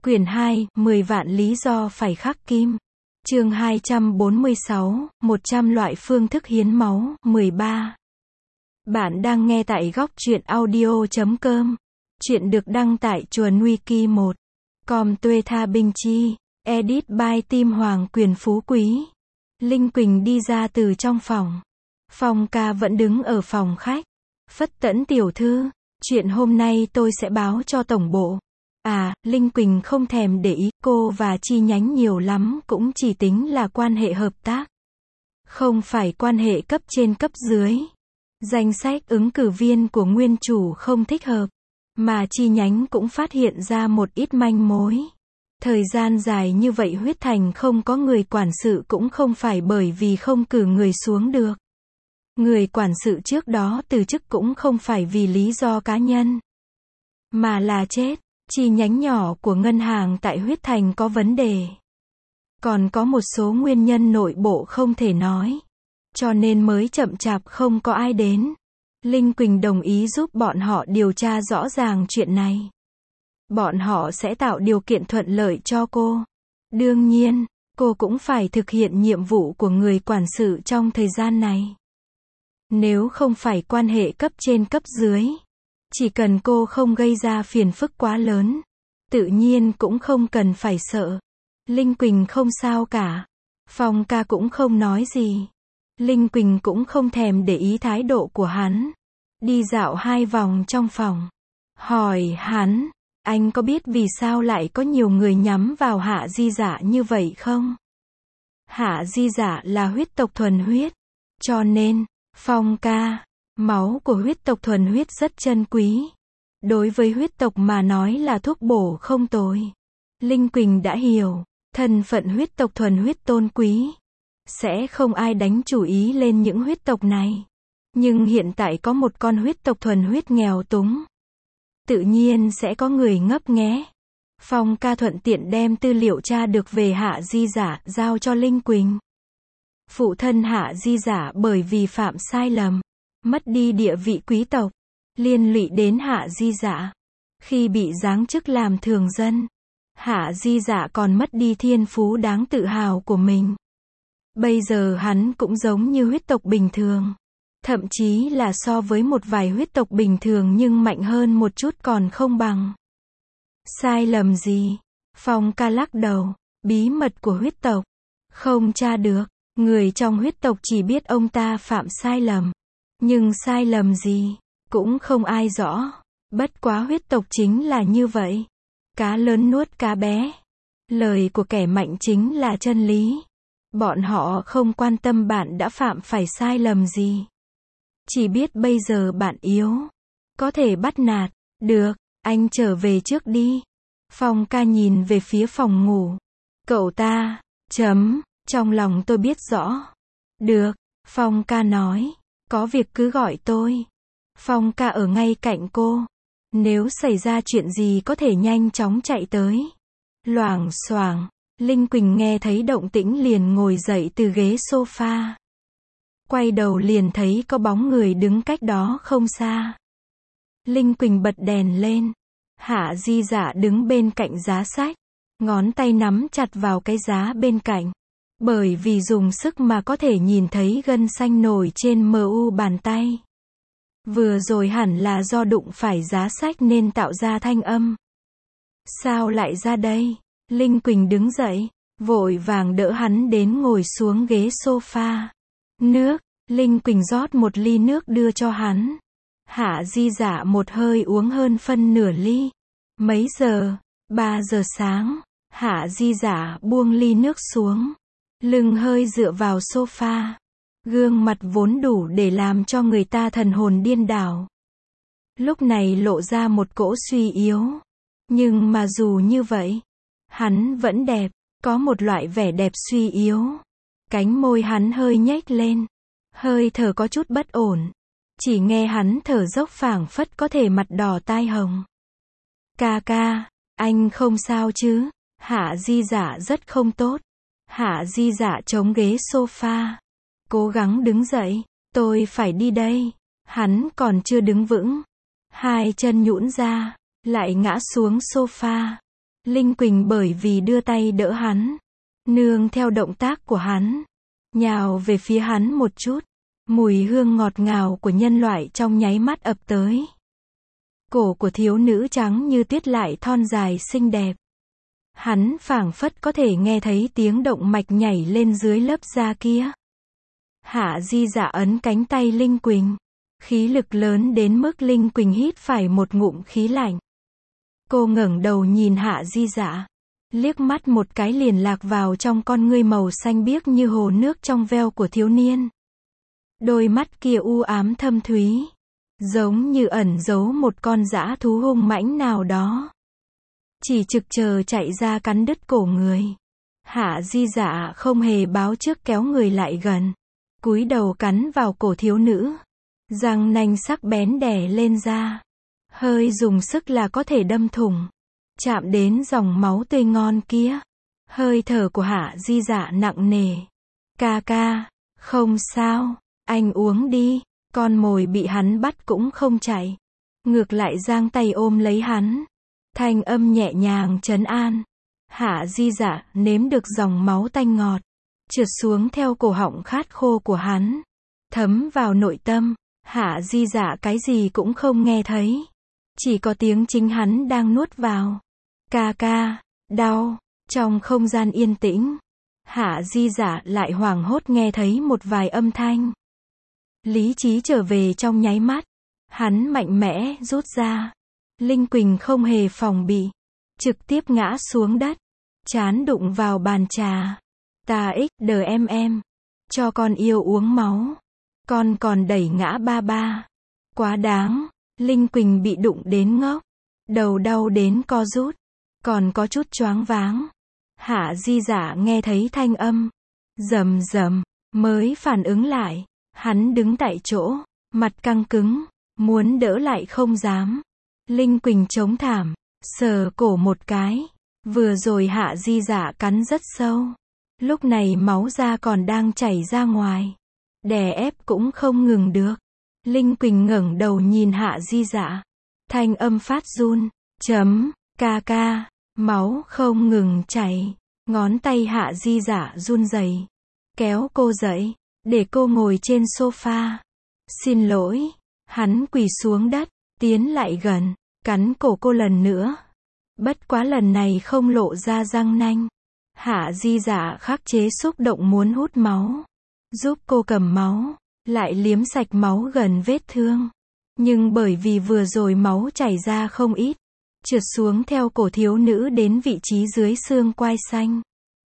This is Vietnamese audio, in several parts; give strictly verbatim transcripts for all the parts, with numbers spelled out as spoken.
Quyển hai, mười vạn lý do phải khắc kim. Chương hai trăm bốn mươi sáu, một trăm loại phương thức hiến máu, mười ba. Bạn đang nghe tại góc truyện audio chấm com. Chuyện được đăng tại chuồn wiki một. Com Tuê Tha Binh Chi. Edit by Tim Hoàng Quyền Phú Quý. Linh Quỳnh đi ra từ trong phòng. Phong ca vẫn đứng ở phòng khách. Phất Tẫn tiểu thư, chuyện hôm nay tôi sẽ báo cho tổng bộ. À, Linh Quỳnh không thèm để ý, cô và chi nhánh nhiều lắm cũng chỉ tính là quan hệ hợp tác. Không phải quan hệ cấp trên cấp dưới. Danh sách ứng cử viên của nguyên chủ không thích hợp, mà chi nhánh cũng phát hiện ra một ít manh mối. Thời gian dài như vậy huyết thành không có người quản sự cũng không phải bởi vì không cử người xuống được. Người quản sự trước đó từ chức cũng không phải vì lý do cá nhân, mà là chết. Chi nhánh nhỏ của ngân hàng tại huyết thành có vấn đề. Còn có một số nguyên nhân nội bộ không thể nói, cho nên mới chậm chạp không có ai đến. Linh Quỳnh đồng ý giúp bọn họ điều tra rõ ràng chuyện này. Bọn họ sẽ tạo điều kiện thuận lợi cho cô. Đương nhiên, cô cũng phải thực hiện nhiệm vụ của người quản sự trong thời gian này. Nếu không phải quan hệ cấp trên cấp dưới, chỉ cần cô không gây ra phiền phức quá lớn, tự nhiên cũng không cần phải sợ. Linh Quỳnh không sao cả. Phong ca cũng không nói gì. Linh Quỳnh cũng không thèm để ý thái độ của hắn. Đi dạo hai vòng trong phòng. Hỏi hắn, anh có biết vì sao lại có nhiều người nhắm vào Hạ Di Dạ như vậy không? Hạ Di Dạ là huyết tộc thuần huyết. Cho nên, Phong ca, máu của huyết tộc thuần huyết rất chân quý. Đối với huyết tộc mà nói là thuốc bổ không tồi. Linh Quỳnh đã hiểu, thân phận huyết tộc thuần huyết tôn quý. Sẽ không ai đánh chủ ý lên những huyết tộc này. Nhưng hiện tại có một con huyết tộc thuần huyết nghèo túng. Tự nhiên sẽ có người ngấp nghé. Phong ca thuận tiện đem tư liệu tra được về Hạ Di Dạ giao cho Linh Quỳnh. Phụ thân Hạ Di Dạ bởi vì phạm sai lầm, mất đi địa vị quý tộc, liên lụy đến Hạ Di Dạ. Khi bị giáng chức làm thường dân, Hạ Di Dạ còn mất đi thiên phú đáng tự hào của mình. Bây giờ hắn cũng giống như huyết tộc bình thường, thậm chí là so với một vài huyết tộc bình thường nhưng mạnh hơn một chút còn không bằng. Sai lầm gì? Phong ca lắc đầu, bí mật của huyết tộc không tra được. Người trong huyết tộc chỉ biết ông ta phạm sai lầm, nhưng sai lầm gì cũng không ai rõ. Bất quá huyết tộc chính là như vậy, cá lớn nuốt cá bé. Lời của kẻ mạnh chính là chân lý. Bọn họ không quan tâm bạn đã phạm phải sai lầm gì, chỉ biết bây giờ bạn yếu, có thể bắt nạt. Được, anh trở về trước đi. Phong ca nhìn về phía phòng ngủ. Cậu ta, chấm, trong lòng tôi biết rõ. Được, Phong ca nói, có việc cứ gọi tôi. Phong ca ở ngay cạnh cô. Nếu xảy ra chuyện gì có thể nhanh chóng chạy tới. Loảng xoảng, Linh Quỳnh nghe thấy động tĩnh liền ngồi dậy từ ghế sofa. Quay đầu liền thấy có bóng người đứng cách đó không xa. Linh Quỳnh bật đèn lên. Hạ Di Dạ đứng bên cạnh giá sách, ngón tay nắm chặt vào cái giá bên cạnh. Bởi vì dùng sức mà có thể nhìn thấy gân xanh nổi trên mu bàn tay. Vừa rồi hẳn là do đụng phải giá sách nên tạo ra thanh âm. Sao lại ra đây? Linh Quỳnh đứng dậy, vội vàng đỡ hắn đến ngồi xuống ghế sofa. Nước, Linh Quỳnh rót một ly nước đưa cho hắn. Hạ Di Dạ một hơi uống hơn phân nửa ly. Mấy giờ? Ba giờ sáng. Hạ Di Dạ buông ly nước xuống, lưng hơi dựa vào sofa. Gương mặt vốn đủ để làm cho người ta thần hồn điên đảo, lúc này lộ ra một cỗ suy yếu. Nhưng mà dù như vậy, hắn vẫn đẹp, có một loại vẻ đẹp suy yếu. Cánh môi hắn hơi nhếch lên, hơi thở có chút bất ổn. Chỉ nghe hắn thở dốc phảng phất có thể mặt đỏ tai hồng. Ca ca, anh không sao chứ? Hạ Di Dạ rất không tốt. Hạ Di Dạ chống ghế sofa, cố gắng đứng dậy. Tôi phải đi đây. Hắn còn chưa đứng vững, hai chân nhũn ra, lại ngã xuống sofa. Linh Quỳnh bởi vì đưa tay đỡ hắn, nương theo động tác của hắn, nhào về phía hắn một chút. Mùi hương ngọt ngào của nhân loại trong nháy mắt ập tới. Cổ của thiếu nữ trắng như tuyết lại thon dài xinh đẹp. Hắn phảng phất có thể nghe thấy tiếng động mạch nhảy lên dưới lớp da kia. Hạ Di Dạ ấn cánh tay Linh Quỳnh. Khí lực lớn đến mức Linh Quỳnh hít phải một ngụm khí lạnh. Cô ngẩng đầu nhìn Hạ Di Dạ. Liếc mắt một cái liền lạc vào trong con ngươi màu xanh biếc như hồ nước trong veo của thiếu niên. Đôi mắt kia u ám thâm thúy, giống như ẩn giấu một con dã thú hung mãnh nào đó. Chỉ trực chờ chạy ra cắn đứt cổ người. Hạ Di Dạ không hề báo trước kéo người lại gần. Cúi đầu cắn vào cổ thiếu nữ. Răng nanh sắc bén đè lên da. Hơi dùng sức là có thể đâm thủng. Chạm đến dòng máu tươi ngon kia. Hơi thở của Hạ Di Dạ nặng nề. Ca ca, không sao, anh uống đi. Con mồi bị hắn bắt cũng không chạy. Ngược lại giang tay ôm lấy hắn. Thanh âm nhẹ nhàng trấn an. Hạ Di Dạ nếm được dòng máu tanh ngọt. Trượt xuống theo cổ họng khát khô của hắn. Thấm vào nội tâm. Hạ Di Dạ cái gì cũng không nghe thấy. Chỉ có tiếng chính hắn đang nuốt vào. Ca ca, đau. Trong không gian yên tĩnh. Hạ Di Dạ lại hoảng hốt nghe thấy một vài âm thanh. Lý trí trở về trong nháy mắt. Hắn mạnh mẽ rút ra. Linh Quỳnh không hề phòng bị. Trực tiếp ngã xuống đất. Trán đụng vào bàn trà. Ta ích đờ em em. Cho con yêu uống máu. Con còn đẩy ngã ba ba. Quá đáng. Linh Quỳnh bị đụng đến ngốc. Đầu đau đến co rút. Còn có chút choáng váng. Hạ Di Dạ nghe thấy thanh âm. Rầm rầm. Mới phản ứng lại. Hắn đứng tại chỗ. Mặt căng cứng. Muốn đỡ lại không dám. Linh Quỳnh chống thảm. Sờ cổ một cái. Vừa rồi Hạ Di Dạ cắn rất sâu. Lúc này máu da còn đang chảy ra ngoài. Đè ép cũng không ngừng được. Linh Quỳnh ngẩng đầu nhìn Hạ Di Dạ. Thanh âm phát run. Chấm. Ca ca. Máu không ngừng chảy. Ngón tay Hạ Di Dạ run rẩy. Kéo cô dậy. Để cô ngồi trên sofa. Xin lỗi. Hắn quỳ xuống đất. Tiến lại gần. Cắn cổ cô lần nữa. Bất quá lần này không lộ ra răng nanh. Hạ Di Dạ khắc chế xúc động muốn hút máu. Giúp cô cầm máu. Lại liếm sạch máu gần vết thương. Nhưng bởi vì vừa rồi máu chảy ra không ít. Trượt xuống theo cổ thiếu nữ đến vị trí dưới xương quai xanh.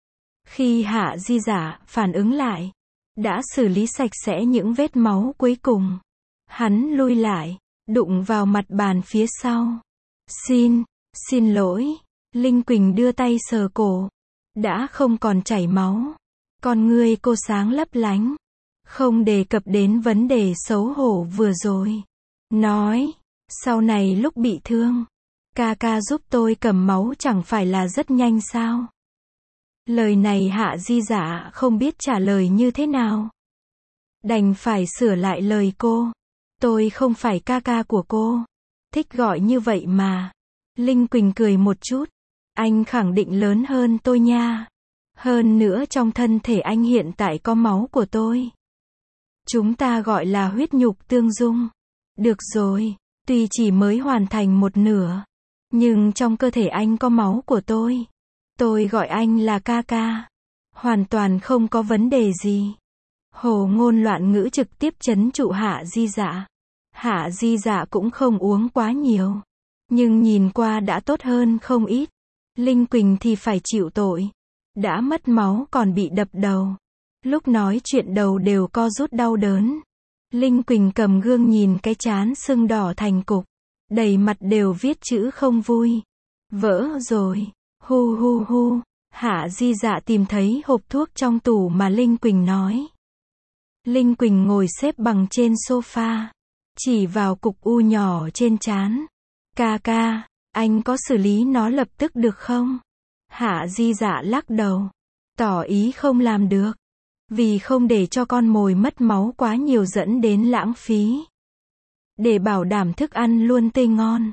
Khi Hạ Di Dạ phản ứng lại. Đã xử lý sạch sẽ những vết máu cuối cùng. Hắn lui lại. Đụng vào mặt bàn phía sau. Xin, xin lỗi. Linh Quỳnh đưa tay sờ cổ. Đã không còn chảy máu. Con ngươi cô sáng lấp lánh. Không đề cập đến vấn đề xấu hổ vừa rồi. Nói, sau này lúc bị thương, ca ca giúp tôi cầm máu chẳng phải là rất nhanh sao? Lời này Hạ Di Dạ không biết trả lời như thế nào. Đành phải sửa lại lời cô. Tôi không phải ca ca của cô. Thích gọi như vậy mà. Linh Quỳnh cười một chút. Anh khẳng định lớn hơn tôi nha. Hơn nữa trong thân thể anh hiện tại có máu của tôi. Chúng ta gọi là huyết nhục tương dung. Được rồi, tuy chỉ mới hoàn thành một nửa. Nhưng trong cơ thể anh có máu của tôi. Tôi gọi anh là ca ca. Hoàn toàn không có vấn đề gì. Hồ ngôn loạn ngữ trực tiếp trấn trụ Hạ Di Dạ. Hạ Di Dạ cũng không uống quá nhiều. Nhưng nhìn qua đã tốt hơn không ít. Linh Quỳnh thì phải chịu tội. Đã mất máu còn bị đập đầu. Lúc nói chuyện đầu đều co rút đau đớn. Linh Quỳnh cầm gương nhìn cái trán sưng đỏ thành cục. Đầy mặt đều viết chữ không vui. Vỡ rồi. Hu hu hu. Hạ Di Dạ tìm thấy hộp thuốc trong tủ mà Linh Quỳnh nói. Linh Quỳnh ngồi xếp bằng trên sofa. Chỉ vào cục u nhỏ trên trán. Ca ca, anh có xử lý nó lập tức được không? Hạ Di Dạ lắc đầu. Tỏ ý không làm được. Vì không để cho con mồi mất máu quá nhiều dẫn đến lãng phí. Để bảo đảm thức ăn luôn tươi ngon.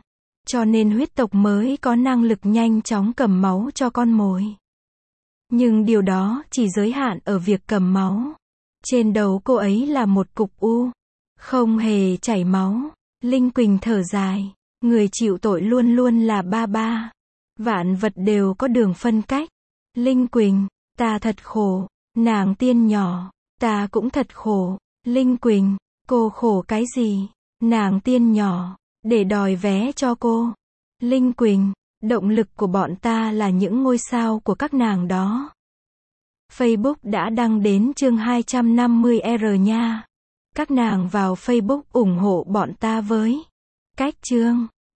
cho nên huyết tộc mới có năng lực nhanh chóng cầm máu cho con mồi. Nhưng điều đó chỉ giới hạn ở việc cầm máu. Trên đầu cô ấy là một cục u, không hề chảy máu. Linh Quỳnh thở dài, người chịu tội luôn luôn là ba ba. Vạn vật đều có đường phân cách. Linh Quỳnh, ta thật khổ. Nàng tiên nhỏ, ta cũng thật khổ. Linh Quỳnh, cô khổ cái gì? Nàng tiên nhỏ, để đòi vé cho cô. Linh Quỳnh, động lực của bọn ta là những ngôi sao của các nàng đó. Facebook đã đăng đến chương hai trăm năm mươi R nha. Các nàng vào Facebook ủng hộ bọn ta với. Cách chương